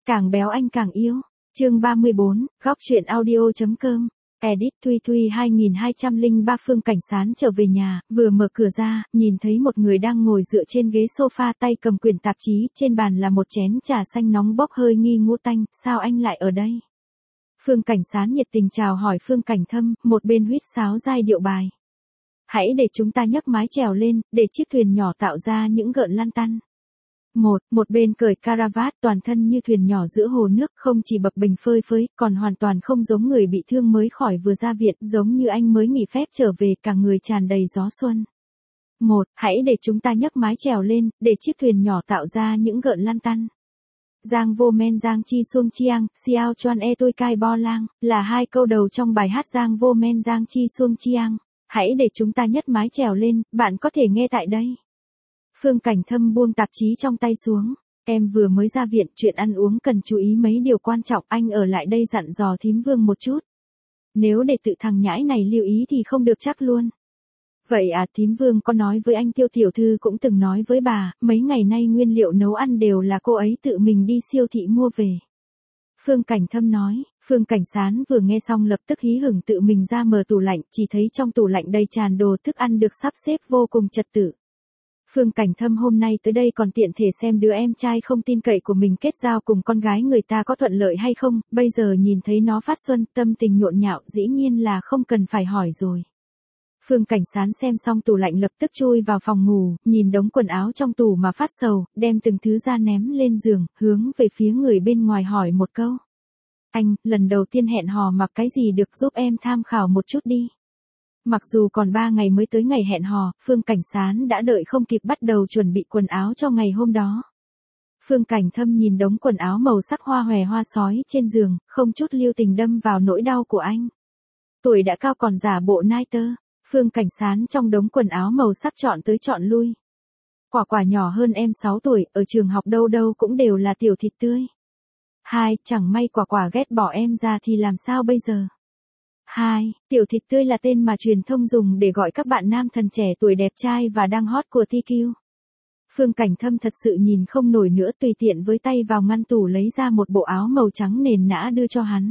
Càng béo anh càng yêu. Chương 34, góc truyện audio.com. Edit Thuy Thuy 2203 Phương Cảnh Sán trở về nhà, vừa mở cửa ra, nhìn thấy một người đang ngồi dựa trên ghế sofa tay cầm quyển tạp chí, trên bàn là một chén trà xanh nóng bốc hơi nghi ngũ tanh, sao anh lại ở đây? Phương Cảnh Sán nhiệt tình chào hỏi Phương Cảnh Thâm, một bên huýt sáo giai điệu bài. Hãy để chúng ta nhấc mái chèo lên, để chiếc thuyền nhỏ tạo ra những gợn lăn tăn. Một bên cởi caravat toàn thân như thuyền nhỏ giữa hồ nước, không chỉ bập bềnh phơi phới, còn hoàn toàn không giống người bị thương mới khỏi vừa ra viện, giống như anh mới nghỉ phép trở về, cả người tràn đầy gió xuân. Hãy để chúng ta nhấc mái chèo lên, để chiếc thuyền nhỏ tạo ra những gợn lăn tăn. Giang vô men giang chi xuông chiang, xiao choan e tôi cai bo lang, là hai câu đầu trong bài hát Giang vô men giang chi xuông chiang. Hãy để chúng ta nhấc mái chèo lên, bạn có thể nghe tại đây. Phương Cảnh Thâm buông tạp chí trong tay xuống. Em vừa mới ra viện, chuyện ăn uống cần chú ý mấy điều quan trọng, anh ở lại đây dặn dò thím Vương một chút. Nếu để tự thằng nhãi này lưu ý thì không được chắc luôn. Vậy à, thím Vương có nói với anh Tiêu tiểu thư cũng từng nói với bà, mấy ngày nay nguyên liệu nấu ăn đều là cô ấy tự mình đi siêu thị mua về. Phương Cảnh Thâm nói. Phương Cảnh Sán vừa nghe xong lập tức hí hửng tự mình ra mở tủ lạnh, chỉ thấy trong tủ lạnh đầy tràn đồ thức ăn được sắp xếp vô cùng trật tự. Phương Cảnh Thâm hôm nay tới đây còn tiện thể xem đứa em trai không tin cậy của mình kết giao cùng con gái người ta có thuận lợi hay không, bây giờ nhìn thấy nó phát xuân, tâm tình nhộn nhạo, dĩ nhiên là không cần phải hỏi rồi. Phương Cảnh Sán xem xong tủ lạnh lập tức chui vào phòng ngủ, nhìn đống quần áo trong tủ mà phát sầu, đem từng thứ ra ném lên giường, hướng về phía người bên ngoài hỏi một câu. Anh, lần đầu tiên hẹn hò mặc cái gì được, giúp em tham khảo một chút đi. Mặc dù còn 3 ngày mới tới ngày hẹn hò, Phương Cảnh Sán đã đợi không kịp bắt đầu chuẩn bị quần áo cho ngày hôm đó. Phương Cảnh Thâm nhìn đống quần áo màu sắc hoa hòe hoa sói trên giường, không chút lưu tình đâm vào nỗi đau của anh. Tuổi đã cao còn giả bộ nai tơ, Phương Cảnh Sán trong đống quần áo màu sắc chọn tới chọn lui. Quả quả nhỏ hơn em 6 tuổi, ở trường học đâu đâu cũng đều là tiểu thịt tươi. Chẳng may quả quả ghét bỏ em ra thì làm sao bây giờ? Tiểu thịt tươi là tên mà truyền thông dùng để gọi các bạn nam thần trẻ tuổi đẹp trai và đang hot của TQ. Phương Cảnh Thâm thật sự nhìn không nổi nữa, tùy tiện với tay vào ngăn tủ lấy ra một bộ áo màu trắng nền nã đưa cho hắn.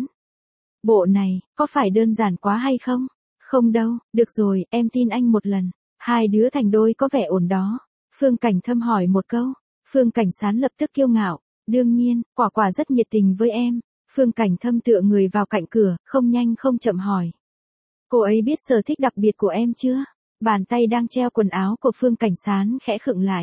Bộ này, có phải đơn giản quá hay không? Không đâu, được rồi, em tin anh một lần. Hai đứa thành đôi có vẻ ổn đó. Phương Cảnh Thâm hỏi một câu. Phương Cảnh Sán lập tức kiêu ngạo. Đương nhiên, quả quả rất nhiệt tình với em. Phương Cảnh Thâm tựa người vào cạnh cửa, không nhanh không chậm hỏi. Cô ấy biết sở thích đặc biệt của em chưa? Bàn tay đang treo quần áo của Phương Cảnh Sán khẽ khựng lại.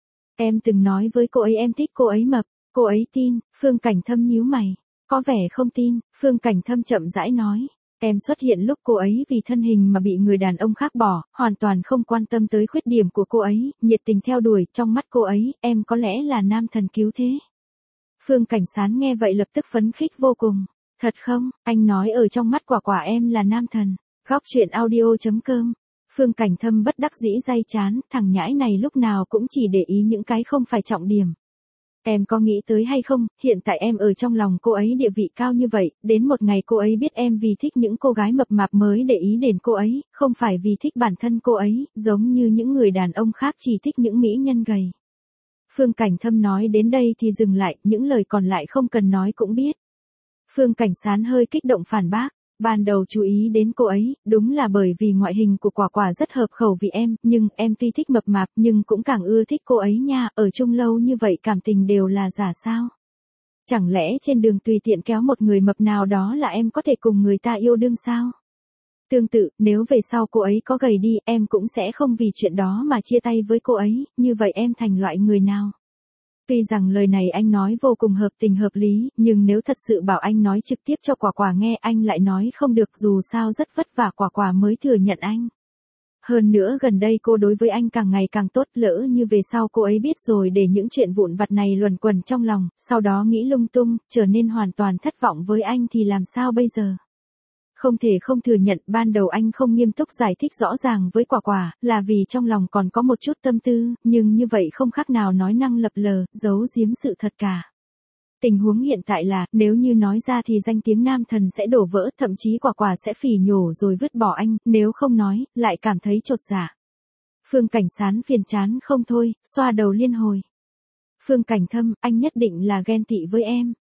Em từng nói với cô ấy em thích cô ấy mập, cô ấy tin. Phương Cảnh Thâm nhíu mày. Có vẻ không tin, Phương Cảnh Thâm chậm rãi nói. Em xuất hiện lúc cô ấy vì thân hình mà bị người đàn ông khác bỏ, hoàn toàn không quan tâm tới khuyết điểm của cô ấy, nhiệt tình theo đuổi, trong mắt cô ấy, em có lẽ là nam thần cứu thế. Phương Cảnh Sán nghe vậy lập tức phấn khích vô cùng. Thật không, anh nói ở trong mắt quả quả em là nam thần. Góc truyện audio.com. Phương Cảnh Thâm bất đắc dĩ day chán, thằng nhãi này lúc nào cũng chỉ để ý những cái không phải trọng điểm. Em có nghĩ tới hay không, hiện tại em ở trong lòng cô ấy địa vị cao như vậy, đến một ngày cô ấy biết em vì thích những cô gái mập mạp mới để ý đến cô ấy, không phải vì thích bản thân cô ấy, giống như những người đàn ông khác chỉ thích những mỹ nhân gầy. Phương Cảnh Thâm nói đến đây thì dừng lại, những lời còn lại không cần nói cũng biết. Phương Cảnh Sán hơi kích động phản bác. Ban đầu chú ý đến cô ấy, đúng là bởi vì ngoại hình của quả quả rất hợp khẩu vị em, nhưng em tuy thích mập mạp nhưng cũng càng ưa thích cô ấy nha, ở chung lâu như vậy cảm tình đều là giả sao? Chẳng lẽ trên đường tùy tiện kéo một người mập nào đó là em có thể cùng người ta yêu đương sao? Tương tự, nếu về sau cô ấy có gầy đi, em cũng sẽ không vì chuyện đó mà chia tay với cô ấy, như vậy em thành loại người nào? Tuy rằng lời này anh nói vô cùng hợp tình hợp lý, nhưng nếu thật sự bảo anh nói trực tiếp cho quả quả nghe, anh lại nói không được, dù sao rất vất vả quả quả mới thừa nhận anh. Hơn nữa gần đây cô đối với anh càng ngày càng tốt, lỡ như về sau cô ấy biết rồi để những chuyện vụn vặt này luẩn quẩn trong lòng, sau đó nghĩ lung tung, trở nên hoàn toàn thất vọng với anh thì làm sao bây giờ? Không thể không thừa nhận, ban đầu anh không nghiêm túc giải thích rõ ràng với quả quả, là vì trong lòng còn có một chút tâm tư, nhưng như vậy không khác nào nói năng lập lờ, giấu giếm sự thật cả. Tình huống hiện tại là, nếu như nói ra thì danh tiếng nam thần sẽ đổ vỡ, thậm chí quả quả sẽ phỉ nhổ rồi vứt bỏ anh, nếu không nói, lại cảm thấy chột dạ. Phương Cảnh Sán phiền chán không thôi, xoa đầu liên hồi. Phương Cảnh Thâm, anh nhất định là ghen tị với em.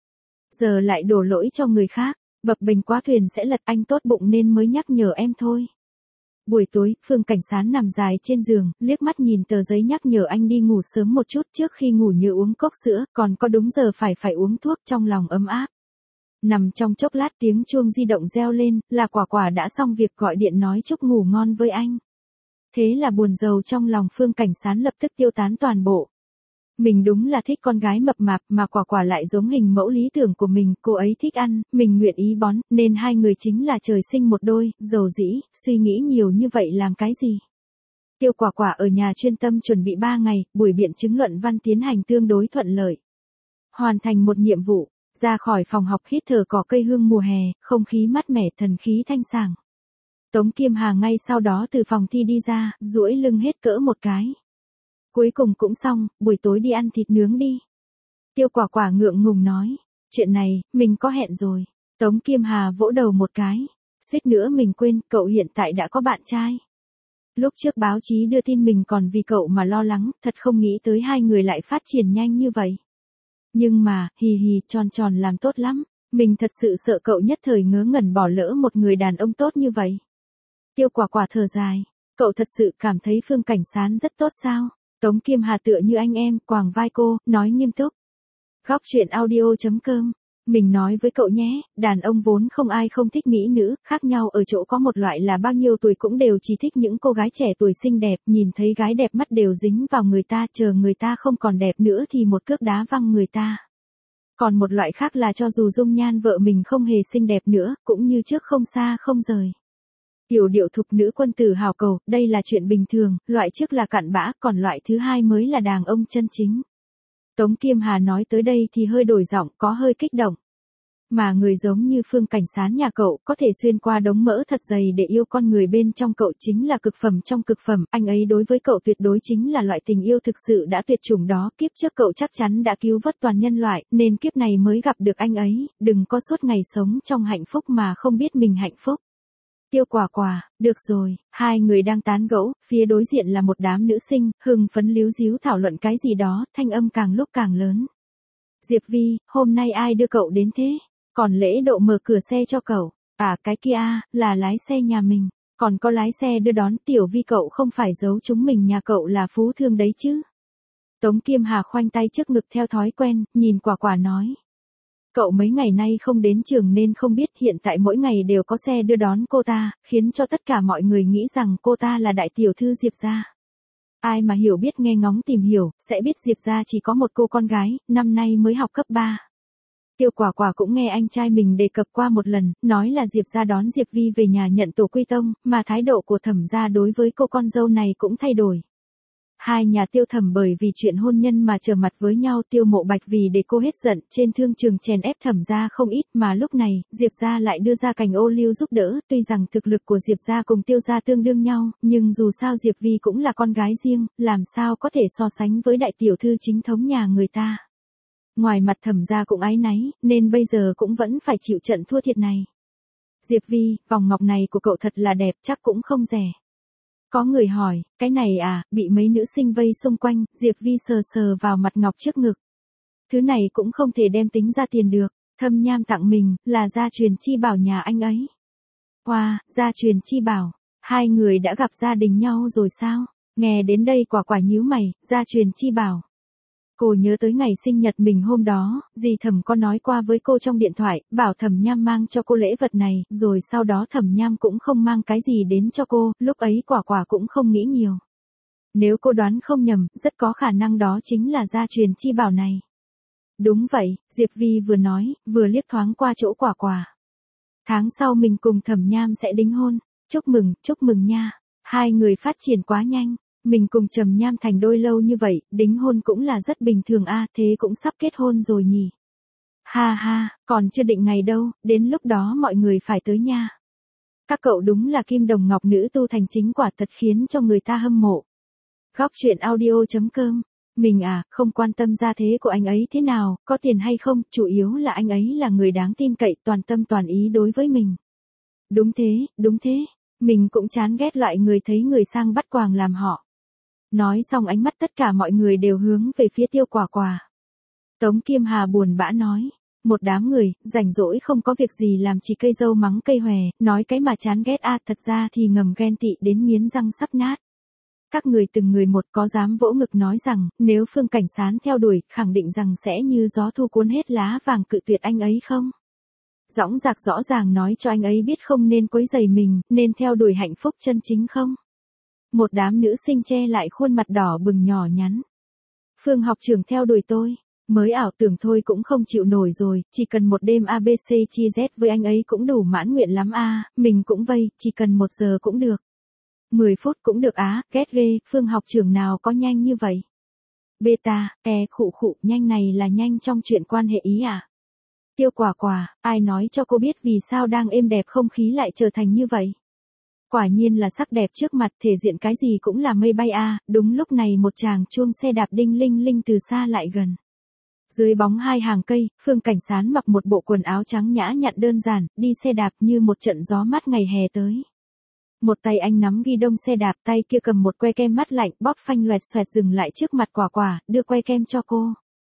giờ lại đổ lỗi cho người khác, bập bềnh quá thuyền sẽ lật, anh tốt bụng nên mới nhắc nhở em thôi. Buổi tối, Phương Cảnh Sán nằm dài trên giường, liếc mắt nhìn tờ giấy nhắc nhở anh đi ngủ sớm một chút, trước khi ngủ nhớ uống cốc sữa, còn có đúng giờ phải uống thuốc, trong lòng ấm áp. Nằm trong chốc lát tiếng chuông di động reo lên, là Quả Quả đã xong việc gọi điện nói chúc ngủ ngon với anh. Thế là buồn rầu trong lòng Phương Cảnh Sán lập tức tiêu tán toàn bộ. Mình đúng là thích con gái mập mạp mà Quả Quả lại giống hình mẫu lý tưởng của mình, cô ấy thích ăn, mình nguyện ý bón, nên hai người chính là trời sinh một đôi, dầu dĩ, suy nghĩ nhiều như vậy làm cái gì. Tiêu Quả Quả ở nhà chuyên tâm chuẩn bị 3 ngày, buổi biện chứng luận văn tiến hành tương đối thuận lợi. Hoàn thành một nhiệm vụ, ra khỏi phòng học hít thở cỏ cây hương mùa hè, không khí mát mẻ, thần khí thanh sảng. Tống Kiêm Hà ngay sau đó từ phòng thi đi ra, duỗi lưng hết cỡ một cái. Cuối cùng cũng xong, buổi tối đi ăn thịt nướng đi. Tiêu Quả Quả ngượng ngùng nói, chuyện này, mình có hẹn rồi. Tống Kiêm Hà vỗ đầu một cái, suýt nữa mình quên, cậu hiện tại đã có bạn trai. Lúc trước báo chí đưa tin mình còn vì cậu mà lo lắng, thật không nghĩ tới hai người lại phát triển nhanh như vậy. Nhưng mà, hì hì, tròn tròn làm tốt lắm, mình thật sự sợ cậu nhất thời ngớ ngẩn bỏ lỡ một người đàn ông tốt như vậy. Tiêu Quả Quả thở dài, cậu thật sự cảm thấy Phương Cảnh Sán rất tốt sao? Tống Kiêm Hà tựa như anh em, quàng vai cô, nói nghiêm túc. Góc truyện audio.com, mình nói với cậu nhé, đàn ông vốn không ai không thích mỹ nữ, khác nhau ở chỗ có một loại là bao nhiêu tuổi cũng đều chỉ thích những cô gái trẻ tuổi xinh đẹp, nhìn thấy gái đẹp mắt đều dính vào người ta, chờ người ta không còn đẹp nữa thì một cước đá văng người ta. Còn một loại khác là cho dù dung nhan vợ mình không hề xinh đẹp nữa, cũng như trước không xa không rời. Tiểu điệu thục nữ quân tử hào cầu, đây là chuyện bình thường, loại trước là cặn bã, còn loại thứ hai mới là đàn ông chân chính. Tống Kiêm Hà nói tới đây thì hơi đổi giọng, có hơi kích động. Mà người giống như Phương Cảnh Sán nhà cậu, có thể xuyên qua đống mỡ thật dày để yêu con người bên trong cậu chính là cực phẩm trong cực phẩm, anh ấy đối với cậu tuyệt đối chính là loại tình yêu thực sự đã tuyệt chủng đó, kiếp trước cậu chắc chắn đã cứu vớt toàn nhân loại, nên kiếp này mới gặp được anh ấy, đừng có suốt ngày sống trong hạnh phúc mà không biết mình hạnh phúc. Tiêu Quả Quả, được rồi, hai người đang tán gẫu, phía đối diện là một đám nữ sinh, hưng phấn líu díu thảo luận cái gì đó, thanh âm càng lúc càng lớn. Diệp Vi, hôm nay ai đưa cậu đến thế? Còn lễ độ mở cửa xe cho cậu. À cái kia, là lái xe nhà mình. Còn có lái xe đưa đón, Tiểu Vi cậu không phải giấu chúng mình nhà cậu là phú thương đấy chứ. Tống Kiêm Hà khoanh tay trước ngực theo thói quen, nhìn Quả Quả nói. Cậu mấy ngày nay không đến trường nên không biết, hiện tại mỗi ngày đều có xe đưa đón cô ta, khiến cho tất cả mọi người nghĩ rằng cô ta là đại tiểu thư Diệp gia. Ai mà hiểu biết nghe ngóng tìm hiểu, sẽ biết Diệp gia chỉ có một cô con gái, năm nay mới học cấp 3. Tiêu Quả Quả cũng nghe anh trai mình đề cập qua một lần, nói là Diệp gia đón Diệp Vi về nhà nhận tổ quy tông, mà thái độ của Thẩm gia đối với cô con dâu này cũng thay đổi. Hai nhà Tiêu Thẩm bởi vì chuyện hôn nhân mà trở mặt với nhau, Tiêu Mộ Bạch vì để cô hết giận, trên thương trường chèn ép Thẩm gia không ít, mà lúc này, Diệp gia lại đưa ra cành ô liu giúp đỡ, tuy rằng thực lực của Diệp gia cùng Tiêu gia tương đương nhau, nhưng dù sao Diệp Vi cũng là con gái riêng, làm sao có thể so sánh với đại tiểu thư chính thống nhà người ta. Ngoài mặt Thẩm gia cũng áy náy, nên bây giờ cũng vẫn phải chịu trận thua thiệt này. Diệp Vi, vòng ngọc này của cậu thật là đẹp, chắc cũng không rẻ. Có người hỏi, cái này à, bị mấy nữ sinh vây xung quanh, Diệp Vi sờ sờ vào mặt ngọc trước ngực. Thứ này cũng không thể đem tính ra tiền được, Thâm Nham tặng mình, là gia truyền chi bảo nhà anh ấy. Wow, gia truyền chi bảo, hai người đã gặp gia đình nhau rồi sao? Nghe đến đây Quả Quả nhíu mày, gia truyền chi bảo. Cô nhớ tới ngày sinh nhật mình hôm đó, dì Thẩm có nói qua với cô trong điện thoại, bảo Thẩm Nham mang cho cô lễ vật này, rồi sau đó Thẩm Nham cũng không mang cái gì đến cho cô, lúc ấy Quả Quả cũng không nghĩ nhiều. Nếu cô đoán không nhầm, rất có khả năng đó chính là gia truyền chi bảo này. Đúng vậy, Diệp Vi vừa nói, vừa liếc thoáng qua chỗ Quả Quả. Tháng sau mình cùng Thẩm Nham sẽ đính hôn, chúc mừng nha, hai người phát triển quá nhanh. Mình cùng Trầm Nham thành đôi lâu như vậy, đính hôn cũng là rất bình thường a, thế cũng sắp kết hôn rồi nhỉ. Ha ha, còn chưa định ngày đâu, đến lúc đó mọi người phải tới nha. Các cậu đúng là kim đồng ngọc nữ tu thành chính, quả thật khiến cho người ta hâm mộ. Góc truyện audio.com, mình à, không quan tâm gia thế của anh ấy thế nào, có tiền hay không, chủ yếu là anh ấy là người đáng tin cậy, toàn tâm toàn ý đối với mình. Đúng thế, mình cũng chán ghét loại người thấy người sang bắt quàng làm họ. Nói xong ánh mắt tất cả mọi người đều hướng về phía Tiêu Quả Quả. Tống Kiêm Hà buồn bã nói, Một đám người, rảnh rỗi không có việc gì làm chỉ cây dâu mắng cây hòe, nói cái mà chán ghét thật ra thì ngầm ghen tị đến nghiến răng sắp nát. Các người từng người một có dám vỗ ngực nói rằng, nếu Phương Cảnh Sán theo đuổi, khẳng định rằng sẽ như gió thu cuốn hết lá vàng cự tuyệt anh ấy không? Dõng dạc rõ ràng nói cho anh ấy biết không nên quấy rầy mình, nên theo đuổi hạnh phúc chân chính không? Một đám nữ sinh che lại khuôn mặt đỏ bừng nhỏ nhắn. Phương học trưởng theo đuổi tôi. Mới ảo tưởng thôi cũng không chịu nổi rồi, chỉ cần một đêm ABC chia Z với anh ấy cũng đủ mãn nguyện lắm mình cũng vây, chỉ cần 1 giờ cũng được. 10 phút cũng được ghét ghê, Phương học trưởng nào có nhanh như vậy. Beta, khụ, nhanh này là nhanh trong chuyện quan hệ ý à? Tiêu Quả Quả, ai nói cho cô biết vì sao đang êm đẹp không khí lại trở thành như vậy? Quả nhiên là sắc đẹp trước mặt, thể diện cái gì cũng là mây bay đúng lúc này một chàng chuông xe đạp đinh linh linh từ xa lại gần. Dưới bóng 2 hàng cây, Phương Cảnh Sán mặc một bộ quần áo trắng nhã nhặn đơn giản, đi xe đạp như một trận gió mát ngày hè tới. Một tay anh nắm ghi đông xe đạp, tay kia cầm một que kem mát lạnh, bóp phanh loẹt xoẹt dừng lại trước mặt Quả Quả, đưa que kem cho cô.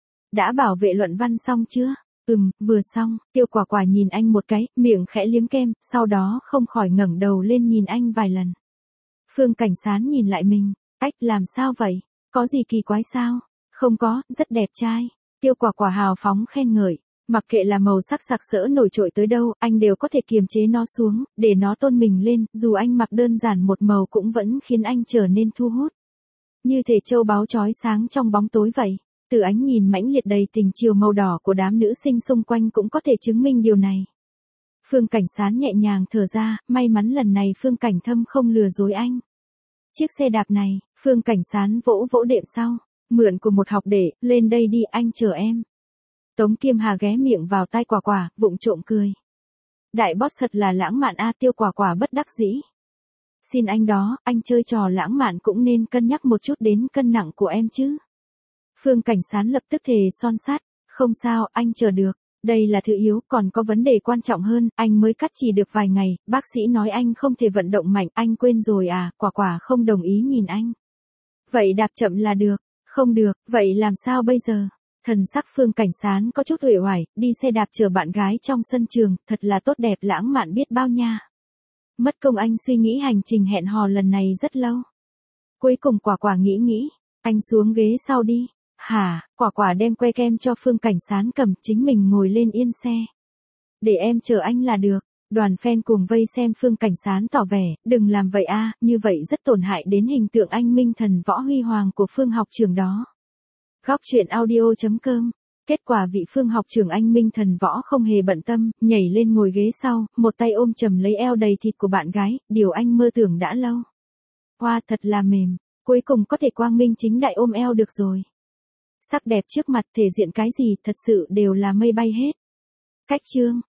Đã bảo vệ luận văn xong chưa? Vừa xong. Tiêu Quả Quả nhìn anh một cái, miệng khẽ liếm kem, sau đó không khỏi ngẩng đầu lên nhìn anh vài lần. Phương Cảnh Sán nhìn lại mình, làm sao vậy? Có gì kỳ quái sao? Không có, rất đẹp trai. Tiêu Quả Quả hào phóng khen ngợi, mặc kệ là màu sắc sặc sỡ nổi trội tới đâu, anh đều có thể kiềm chế nó xuống, để nó tôn mình lên, dù anh mặc đơn giản một màu cũng vẫn khiến anh trở nên thu hút. Như thể châu báu chói sáng trong bóng tối vậy. Từ ánh nhìn mãnh liệt đầy tình chiều màu đỏ của đám nữ sinh xung quanh cũng có thể chứng minh điều này. Phương Cảnh Sán nhẹ nhàng thở ra, may mắn lần này Phương Cảnh Thâm không lừa dối anh. Chiếc xe đạp này, Phương Cảnh Sán vỗ vỗ đệm sau. Mượn của một học đệ, lên đây đi anh chờ em. Tống Kiêm Hà ghé miệng vào tai Quả Quả, vụng trộm cười. Đại boss thật là lãng mạn Tiêu Quả Quả bất đắc dĩ. Xin anh đó, anh chơi trò lãng mạn cũng nên cân nhắc một chút đến cân nặng của em chứ. Phương Cảnh Sán lập tức thề son sắt, không sao, anh chờ được. Đây là thứ yếu, còn có vấn đề quan trọng hơn, anh mới cắt chỉ được vài ngày, bác sĩ nói anh không thể vận động mạnh, anh quên rồi Quả Quả không đồng ý nhìn anh. Vậy đạp chậm là được. Không được, vậy làm sao bây giờ? Thần sắc Phương Cảnh Sán có chút uể oải, đi xe đạp chờ bạn gái trong sân trường, thật là tốt đẹp lãng mạn biết bao nha. Mất công anh suy nghĩ hành trình hẹn hò lần này rất lâu. Cuối cùng Quả Quả nghĩ, anh xuống ghế sau đi. Quả Quả đem que kem cho Phương Cảnh Sán cầm, chính mình ngồi lên yên xe. Để em chờ anh là được. Đoàn fan cùng vây xem Phương Cảnh Sán tỏ vẻ, đừng làm vậy như vậy rất tổn hại đến hình tượng anh minh thần võ huy hoàng của Phương học trưởng đó. Góc truyện audio.com. Kết quả vị Phương học trưởng anh minh thần võ không hề bận tâm, nhảy lên ngồi ghế sau, một tay ôm chầm lấy eo đầy thịt của bạn gái, điều anh mơ tưởng đã lâu. Hoa thật là mềm, cuối cùng có thể quang minh chính đại ôm eo được rồi. Sắc đẹp trước mặt, thể diện cái gì thật sự đều là mây bay hết. Cách chương.